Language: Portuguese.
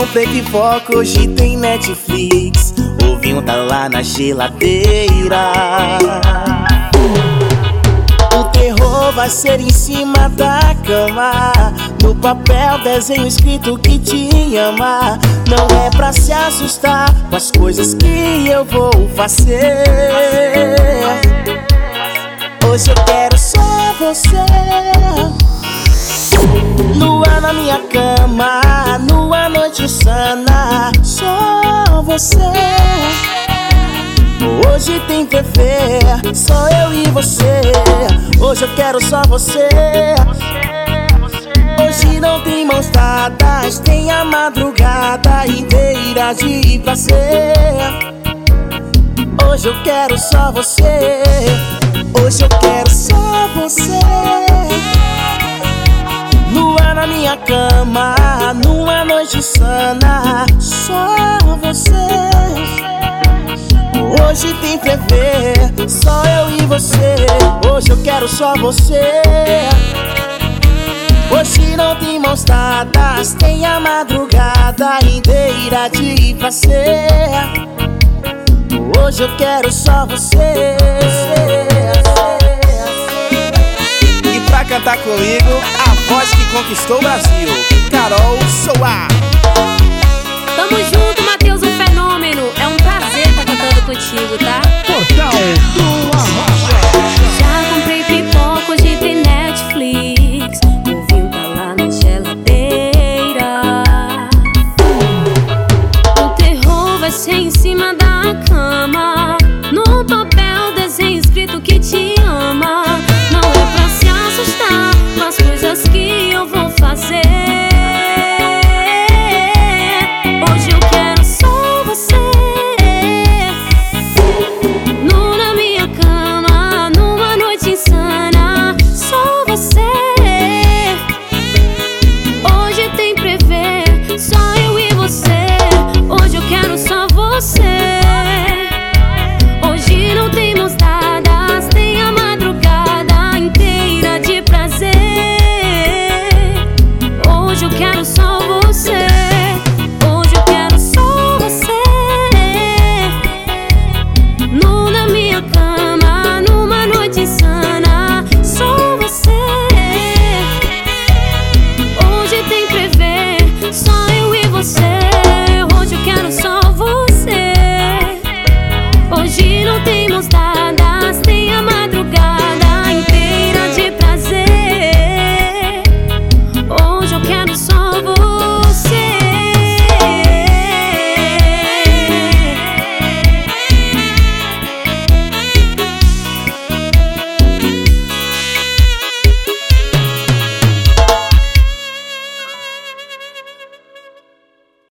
comprei pipoca, hoje tem Netflix. O vinho tá lá na geladeira. O terror vai ser em cima da cama. No papel desenho escrito que te ama. Não é pra se assustar com as coisas que eu vou fazer. Hoje eu quero só você. Lua na minha cama, numa noite sana. Só você. Hoje tem TV, só eu e você. Hoje eu quero só você. Hoje não tem mãos dadas, tem a madrugada inteira de prazer. Hoje eu quero só você. Hoje eu quero só você. Lua na minha cama, numa noite sana. Só você. Hoje tem TV, só eu e você. Hoje eu quero só você. Hoje não tem mãos dadas, tem a madrugada inteira de prazer. Hoje eu quero só você. E pra cantar comigo, a voz que conquistou o Brasil, Carol Soa. Tamo junto, Matheus, um fenômeno. É um prazer estar cantando contigo, tá? Portal do Arrocha. Já comprei pipoca, hoje tem Netflix. O vinho tá lá na geladeira. O terror vai ser em cima da cama. No papel desenho escrito que te ama. Não é pra se assustar com as coisas que eu vou fazer. Hoje eu quero só você. Nu na minha cama, numa noite insana. Só você. Hoje tem prevê, só eu e você. Hoje eu quero só você. Hoje não tem mãos dadas, tem a madrugada inteira de prazer. Hoje eu quero só você. Hoje eu quero só você. Nu na minha cama, numa noite insana. Só você. Hoje tem prevê, só eu e você. Hoje eu quero só você. Hoje não tem mãos dadas.